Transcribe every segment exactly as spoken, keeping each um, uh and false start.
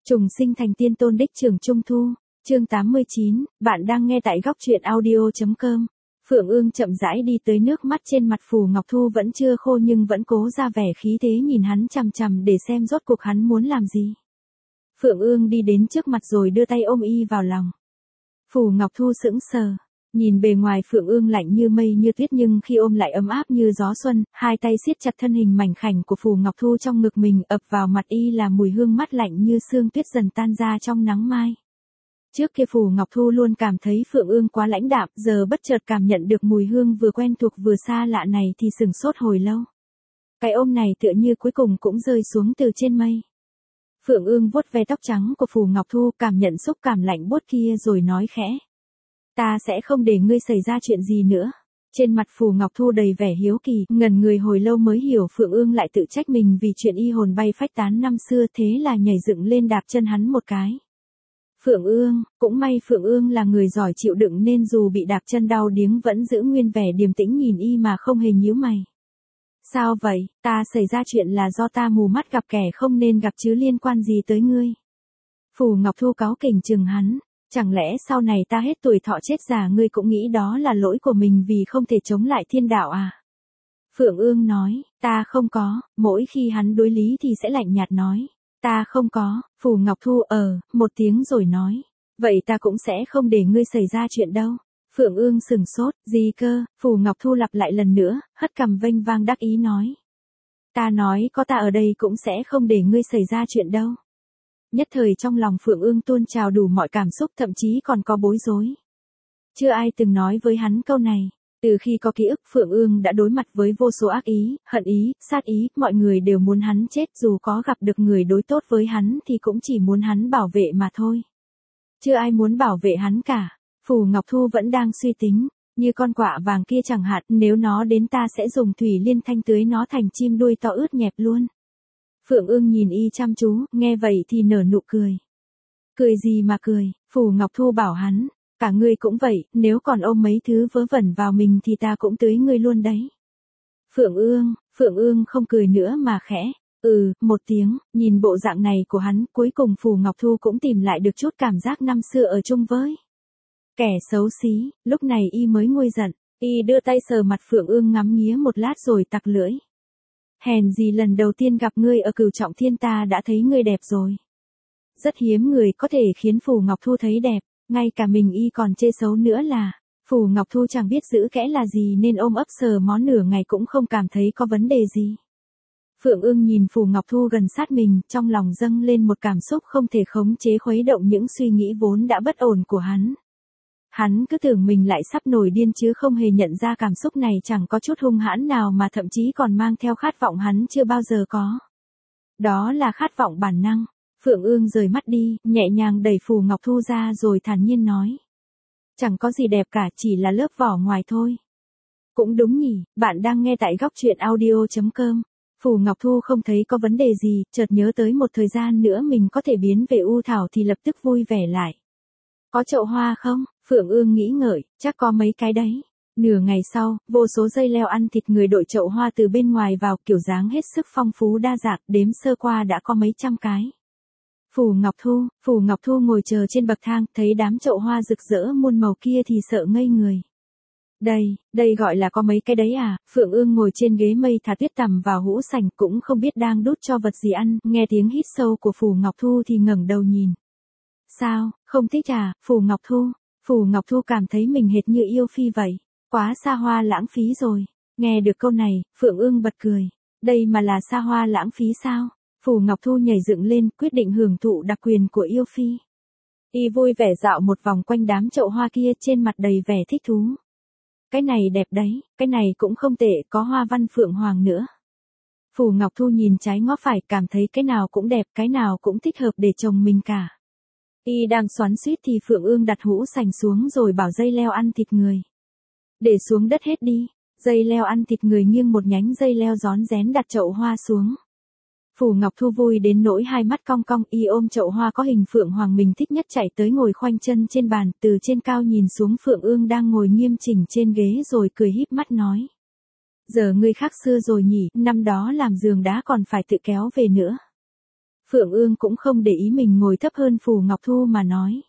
Trùng sinh thành tiên tôn đích trưởng Trung Thu, chương tám mươi chín, bạn đang nghe tại góc truyện audio.com. Phượng Ương chậm rãi đi tới, nước mắt trên mặt Phù Ngọc Thu vẫn chưa khô nhưng vẫn cố ra vẻ khí thế nhìn hắn chằm chằm để xem rốt cuộc hắn muốn làm gì. Phượng Ương đi đến trước mặt rồi đưa tay ôm y vào lòng. Phù Ngọc Thu sững sờ, nhìn bề ngoài Phượng Ương lạnh như mây như tuyết nhưng khi ôm lại ấm áp như gió xuân, hai tay siết chặt thân hình mảnh khảnh của Phù Ngọc Thu trong ngực mình, ập vào mặt y là mùi hương mát lạnh như sương tuyết dần tan ra trong nắng mai. Trước kia Phù Ngọc Thu luôn cảm thấy Phượng Ương quá lãnh đạm, giờ bất chợt cảm nhận được mùi hương vừa quen thuộc vừa xa lạ này thì sửng sốt hồi lâu. Cái ôm này tựa như cuối cùng cũng rơi xuống từ trên mây. Phượng Ương vuốt ve tóc trắng của Phù Ngọc Thu, cảm nhận xúc cảm lạnh buốt kia rồi nói khẽ: "Ta sẽ không để ngươi xảy ra chuyện gì nữa." Trên mặt Phù Ngọc Thu đầy vẻ hiếu kỳ, ngẩn người hồi lâu mới hiểu Phượng Ương lại tự trách mình vì chuyện y hồn bay phách tán năm xưa, thế là nhảy dựng lên đạp chân hắn một cái. Phượng Ương, cũng may Phượng Ương là người giỏi chịu đựng nên dù bị đạp chân đau điếng vẫn giữ nguyên vẻ điềm tĩnh nhìn y mà không hề nhíu mày. "Sao vậy, ta xảy ra chuyện là do ta mù mắt gặp kẻ không nên gặp chứ liên quan gì tới ngươi?" Phù Ngọc Thu cáu kỉnh chừng hắn. "Chẳng lẽ sau này ta hết tuổi thọ chết già ngươi cũng nghĩ đó là lỗi của mình vì không thể chống lại thiên đạo à?" Phượng Ương nói: "Ta không có." Mỗi khi hắn đối lý thì sẽ lạnh nhạt nói: "Ta không có." Phù Ngọc Thu ờ, một tiếng rồi nói: "Vậy ta cũng sẽ không để ngươi xảy ra chuyện đâu." Phượng Ương sừng sốt: "Gì cơ?" Phù Ngọc Thu lặp lại lần nữa, hất cằm vênh vang đắc ý nói: "Ta nói có ta ở đây cũng sẽ không để ngươi xảy ra chuyện đâu." Nhất thời trong lòng Phượng Ương tuôn trào đủ mọi cảm xúc, thậm chí còn có bối rối. Chưa ai từng nói với hắn câu này. Từ khi có ký ức, Phượng Ương đã đối mặt với vô số ác ý, hận ý, sát ý, mọi người đều muốn hắn chết, dù có gặp được người đối tốt với hắn thì cũng chỉ muốn hắn bảo vệ mà thôi. Chưa ai muốn bảo vệ hắn cả. Phù Ngọc Thu vẫn đang suy tính, như con quạ vàng kia chẳng hạn, nếu nó đến ta sẽ dùng thủy liên thanh tưới nó thành chim đuôi to ướt nhẹp luôn. Phượng Ương nhìn y chăm chú, nghe vậy thì nở nụ cười. "Cười gì mà cười?" Phù Ngọc Thu bảo hắn: "Cả ngươi cũng vậy, nếu còn ôm mấy thứ vớ vẩn vào mình thì ta cũng tưới ngươi luôn đấy." Phượng Ương, Phượng Ương không cười nữa mà khẽ ừ một tiếng, nhìn bộ dạng này của hắn, cuối cùng Phù Ngọc Thu cũng tìm lại được chút cảm giác năm xưa ở chung với kẻ xấu xí. Lúc này y mới nguôi giận, y đưa tay sờ mặt Phượng Ương ngắm nghía một lát rồi tặc lưỡi: "Hèn gì lần đầu tiên gặp ngươi ở Cửu Trọng Thiên ta đã thấy ngươi đẹp rồi." Rất hiếm người có thể khiến Phù Ngọc Thu thấy đẹp, ngay cả mình y còn chê xấu nữa là. Phù Ngọc Thu chẳng biết giữ kẽ là gì nên ôm ấp sờ mó nửa ngày cũng không cảm thấy có vấn đề gì. Phượng Ương nhìn Phù Ngọc Thu gần sát mình, trong lòng dâng lên một cảm xúc không thể khống chế, khuấy động những suy nghĩ vốn đã bất ổn của hắn. Hắn cứ tưởng mình lại sắp nổi điên chứ không hề nhận ra cảm xúc này chẳng có chút hung hãn nào mà thậm chí còn mang theo khát vọng hắn chưa bao giờ có. Đó là khát vọng bản năng. Phượng Ương rời mắt đi, nhẹ nhàng đẩy Phù Ngọc Thu ra rồi thản nhiên nói: "Chẳng có gì đẹp cả, chỉ là lớp vỏ ngoài thôi." Cũng đúng nhỉ, bạn đang nghe tại góc truyện audio.com. Phù Ngọc Thu không thấy có vấn đề gì, chợt nhớ tới một thời gian nữa mình có thể biến về U Thảo thì lập tức vui vẻ lại. "Có chậu hoa không?" Phượng Ương nghĩ ngợi: "Chắc có mấy cái đấy." Nửa ngày sau, vô số dây leo ăn thịt người đội chậu hoa từ bên ngoài vào, kiểu dáng hết sức phong phú đa dạng, đếm sơ qua đã có mấy trăm cái. Phù Ngọc Thu, Phù Ngọc Thu ngồi chờ trên bậc thang, thấy đám chậu hoa rực rỡ muôn màu kia thì sợ ngây người. Đây, đây gọi là có mấy cái đấy à? Phượng Ương ngồi trên ghế mây thả tuyết tằm vào hũ sành, cũng không biết đang đút cho vật gì ăn, nghe tiếng hít sâu của Phù Ngọc Thu thì ngẩng đầu nhìn. "Sao, không thích à?" Phù Ngọc Thu, Phù Ngọc Thu cảm thấy mình hệt như yêu phi vậy, quá xa hoa lãng phí rồi. Nghe được câu này, Phượng Ương bật cười. Đây mà là xa hoa lãng phí sao? Phù Ngọc Thu nhảy dựng lên, quyết định hưởng thụ đặc quyền của yêu phi. Y vui vẻ dạo một vòng quanh đám chậu hoa kia, trên mặt đầy vẻ thích thú. "Cái này đẹp đấy, cái này cũng không tệ, có hoa văn phượng hoàng nữa." Phù Ngọc Thu nhìn trái ngó phải, cảm thấy cái nào cũng đẹp, cái nào cũng thích hợp để chồng mình cả. Y đang xoắn xuýt thì Phượng Ương đặt hũ sành xuống rồi bảo dây leo ăn thịt người: "Để xuống đất hết đi." Dây leo ăn thịt người nghiêng một nhánh dây leo rón rén đặt chậu hoa xuống. Phù Ngọc Thu vui đến nỗi hai mắt cong cong, y ôm chậu hoa có hình phượng hoàng mình thích nhất chạy tới ngồi khoanh chân trên bàn, từ trên cao nhìn xuống Phượng Ương đang ngồi nghiêm chỉnh trên ghế rồi cười híp mắt nói: "Giờ ngươi khác xưa rồi nhỉ, năm đó làm giường đá còn phải tự kéo về nữa." Phượng Ương cũng không để ý mình ngồi thấp hơn Phù Ngọc Thu mà nói.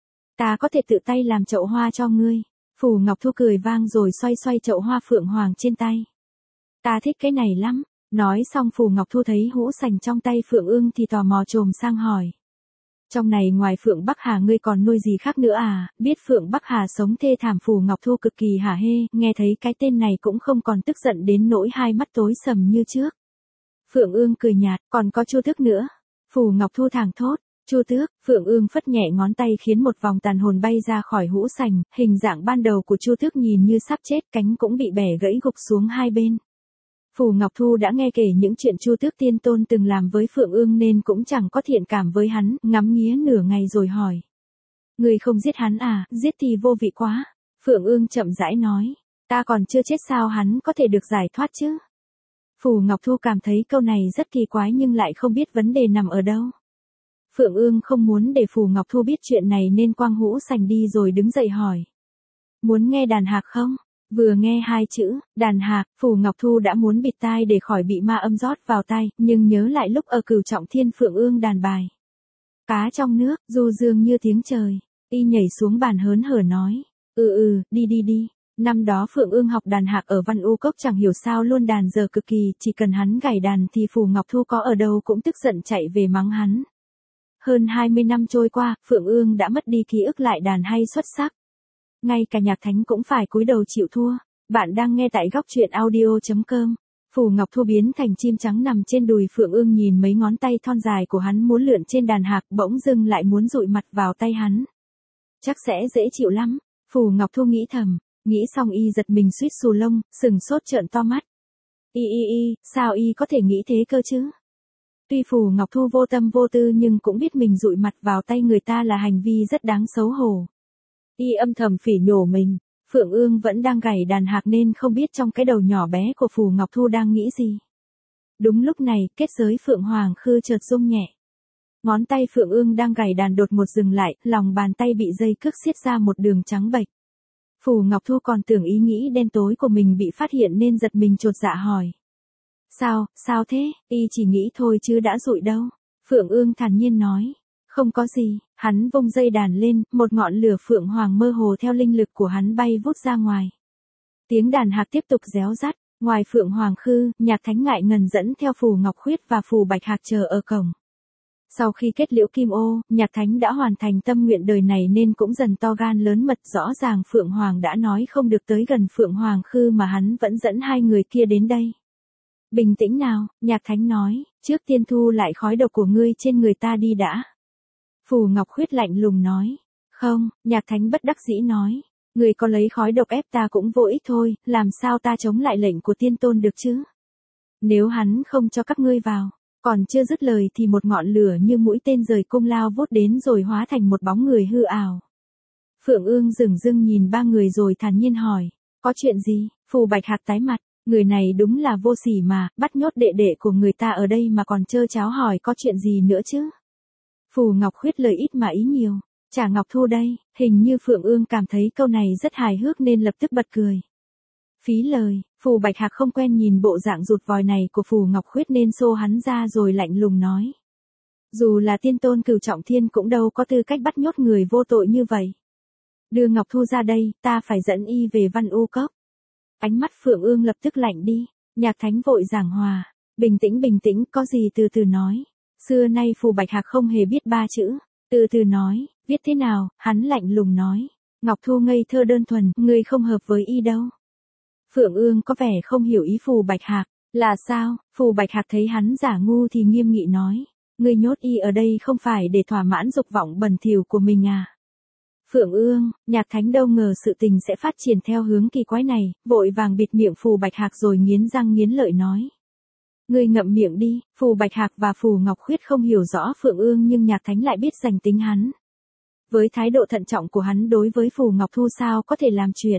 Ta có thể tự tay làm chậu hoa cho ngươi. Phù Ngọc Thu cười vang rồi xoay xoay chậu hoa phượng hoàng trên tay. Ta thích cái này lắm. Nói xong Phù Ngọc Thu thấy hũ sành trong tay Phượng Ương thì tò mò trồm sang hỏi. Trong này ngoài Phượng Bắc Hà ngươi còn nuôi gì khác nữa à? Biết Phượng Bắc Hà sống thê thảm, Phù Ngọc Thu cực kỳ hả hê, nghe thấy cái tên này cũng không còn tức giận đến nỗi hai mắt tối sầm như trước. Phượng Ương cười nhạt, còn có Chu Tước nữa. Phù Ngọc Thu thẳng thốt, Chu Tước. Phượng Ương phất nhẹ ngón tay khiến một vòng tàn hồn bay ra khỏi hũ sành, hình dạng ban đầu của Chu Tước nhìn như sắp chết, cánh cũng bị bẻ gãy gục xuống hai bên. Phù Ngọc Thu đã nghe kể những chuyện Chu Tước Tiên Tôn từng làm với Phượng Ương nên cũng chẳng có thiện cảm với hắn, ngắm nghía nửa ngày rồi hỏi. Người không giết hắn à? Giết thì vô vị quá. Phượng Ương chậm rãi nói, ta còn chưa chết sao hắn có thể được giải thoát chứ? Phù Ngọc Thu cảm thấy câu này rất kỳ quái nhưng lại không biết vấn đề nằm ở đâu. Phượng Ương không muốn để Phù Ngọc Thu biết chuyện này nên quăng hũ sành đi rồi đứng dậy hỏi. Muốn nghe đàn hạc không? Vừa nghe hai chữ, đàn hạc, Phù Ngọc Thu đã muốn bịt tai để khỏi bị ma âm rót vào tai, nhưng nhớ lại lúc ở Cửu Trọng Thiên Phượng Ương đàn bài. Cá trong nước, du dương như tiếng trời, y nhảy xuống bàn hớn hở nói. Ừ ừ, đi đi đi. Năm đó Phượng Ương học đàn hạc ở Văn U Cốc chẳng hiểu sao luôn đàn giờ cực kỳ, chỉ cần hắn gảy đàn thì Phù Ngọc Thu có ở đâu cũng tức giận chạy về mắng hắn. Hơn hai mươi năm trôi qua, Phượng Ương đã mất đi ký ức lại đàn hay xuất sắc. Ngay cả nhạc thánh cũng phải cúi đầu chịu thua. Bạn đang nghe tại góc truyện audio chấm com. Phù Ngọc Thu biến thành chim trắng nằm trên đùi Phượng Ương, nhìn mấy ngón tay thon dài của hắn muốn lượn trên đàn hạc, bỗng dưng lại muốn dụi mặt vào tay hắn. Chắc sẽ dễ chịu lắm. Phù Ngọc Thu nghĩ thầm. Nghĩ xong y giật mình suýt xù lông, sừng sốt trợn to mắt. Y y y, sao y có thể nghĩ thế cơ chứ? Tuy Phù Ngọc Thu vô tâm vô tư nhưng cũng biết mình dụi mặt vào tay người ta là hành vi rất đáng xấu hổ. Y âm thầm phỉ nhổ mình. Phượng Ương vẫn đang gảy đàn hạc nên không biết trong cái đầu nhỏ bé của Phù Ngọc Thu đang nghĩ gì. Đúng lúc này, kết giới Phượng Hoàng Khư chợt rung nhẹ. Ngón tay Phượng Ương đang gảy đàn đột ngột dừng lại, lòng bàn tay bị dây cước xiết ra một đường trắng bệch. Phù Ngọc Thu còn tưởng ý nghĩ đen tối của mình bị phát hiện nên giật mình chột dạ hỏi. Sao, sao thế? Y chỉ nghĩ thôi chứ đã dụi đâu. Phượng Ương thản nhiên nói. Không có gì. Hắn vung dây đàn lên, một ngọn lửa Phượng Hoàng mơ hồ theo linh lực của hắn bay vút ra ngoài. Tiếng đàn hạc tiếp tục réo rắt. Ngoài Phượng Hoàng Khư, nhạc thánh ngại ngần dẫn theo Phù Ngọc Khuyết và Phù Bạch Hạc chờ ở cổng. Sau khi kết liễu kim ô, nhạc thánh đã hoàn thành tâm nguyện đời này nên cũng dần to gan lớn mật, rõ ràng Phượng Hoàng đã nói không được tới gần Phượng Hoàng Khư mà hắn vẫn dẫn hai người kia đến đây. Bình tĩnh nào, nhạc thánh nói, trước tiên thu lại khói độc của ngươi trên người ta đi đã. Phù Ngọc Khuyết lạnh lùng nói. Không, nhạc thánh bất đắc dĩ nói. Người có lấy khói độc ép ta cũng vô ích thôi, làm sao ta chống lại lệnh của tiên tôn được chứ? Nếu hắn không cho các ngươi vào. Còn chưa dứt lời thì một ngọn lửa như mũi tên rời cung lao vút đến rồi hóa thành một bóng người hư ảo. Phượng Ương dửng dưng nhìn ba người rồi thản nhiên hỏi. Có chuyện gì? Phù Bạch Hạc tái mặt. Người này đúng là vô sỉ mà, bắt nhốt đệ đệ của người ta ở đây mà còn trơ cháo hỏi có chuyện gì nữa chứ? Phù Ngọc Khuyết lời ít mà ý nhiều. Chả Ngọc Thu đây. Hình như Phượng Ương cảm thấy câu này rất hài hước nên lập tức bật cười. Phí lời, Phù Bạch Hạc không quen nhìn bộ dạng rụt vòi này của Phù Ngọc Khuyết nên xô hắn ra rồi lạnh lùng nói. Dù là tiên tôn Cửu Trọng Thiên cũng đâu có tư cách bắt nhốt người vô tội như vậy. Đưa Ngọc Thu ra đây, ta phải dẫn y về Văn U Cốc. Ánh mắt Phượng Ương lập tức lạnh đi, nhạc thánh vội giảng hòa. Bình tĩnh bình tĩnh, có gì từ từ nói. Xưa nay Phù Bạch Hạc không hề biết ba chữ. Từ từ nói, viết thế nào, hắn lạnh lùng nói. Ngọc Thu ngây thơ đơn thuần, ngươi không hợp với y đâu. Phượng Ương có vẻ không hiểu ý Phù Bạch Hạc. Là sao? Phù Bạch Hạc thấy hắn giả ngu thì nghiêm nghị nói. Ngươi nhốt y ở đây không phải để thỏa mãn dục vọng bẩn thỉu của mình à? Phượng Ương, nhạc thánh đâu ngờ sự tình sẽ phát triển theo hướng kỳ quái này, vội vàng bịt miệng Phù Bạch Hạc rồi nghiến răng nghiến lợi nói. Ngươi ngậm miệng đi. Phù Bạch Hạc và Phù Ngọc Khuyết không hiểu rõ Phượng Ương nhưng nhạc thánh lại biết danh tính hắn. Với thái độ thận trọng của hắn đối với Phù Ngọc Thu sao có thể làm chuyện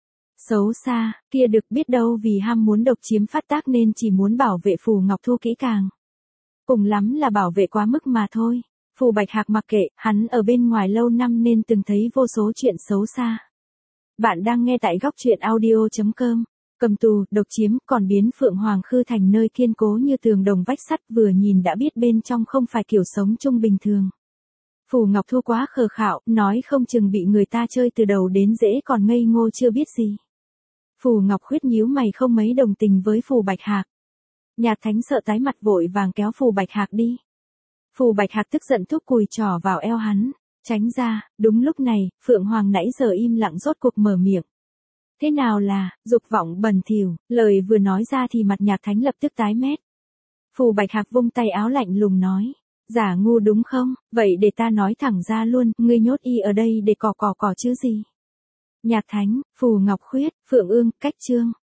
xấu xa, kia được, biết đâu vì ham muốn độc chiếm phát tác nên chỉ muốn bảo vệ Phù Ngọc Thu kỹ càng. Cùng lắm là bảo vệ quá mức mà thôi. Phù Bạch Hạc mặc kệ, hắn ở bên ngoài lâu năm nên từng thấy vô số chuyện xấu xa. Bạn đang nghe tại góc truyện audio chấm com. cầm tù, độc chiếm, còn biến Phượng Hoàng Khư thành nơi kiên cố như tường đồng vách sắt, vừa nhìn đã biết bên trong không phải kiểu sống chung bình thường. Phù Ngọc Thu quá khờ khạo, nói không chừng bị người ta chơi từ đầu đến rễ còn ngây ngô chưa biết gì. Phù Ngọc Khuyết nhíu mày không mấy đồng tình với Phù Bạch Hạc. Nhạc Thánh sợ tái mặt vội vàng kéo Phù Bạch Hạc đi. Phù Bạch Hạc tức giận thúc cùi trỏ vào eo hắn, tránh ra. Đúng lúc này, Phượng Hoàng nãy giờ im lặng rốt cuộc mở miệng. Thế nào là, dục vọng bẩn thỉu, lời vừa nói ra thì mặt Nhạc Thánh lập tức tái mét. Phù Bạch Hạc vung tay áo lạnh lùng nói. Giả ngu đúng không, vậy để ta nói thẳng ra luôn, ngươi nhốt y ở đây để cò cò cò chứ gì. Nhạc Thánh, Phù Ngọc Khuyết, Phượng Ương, cách chương.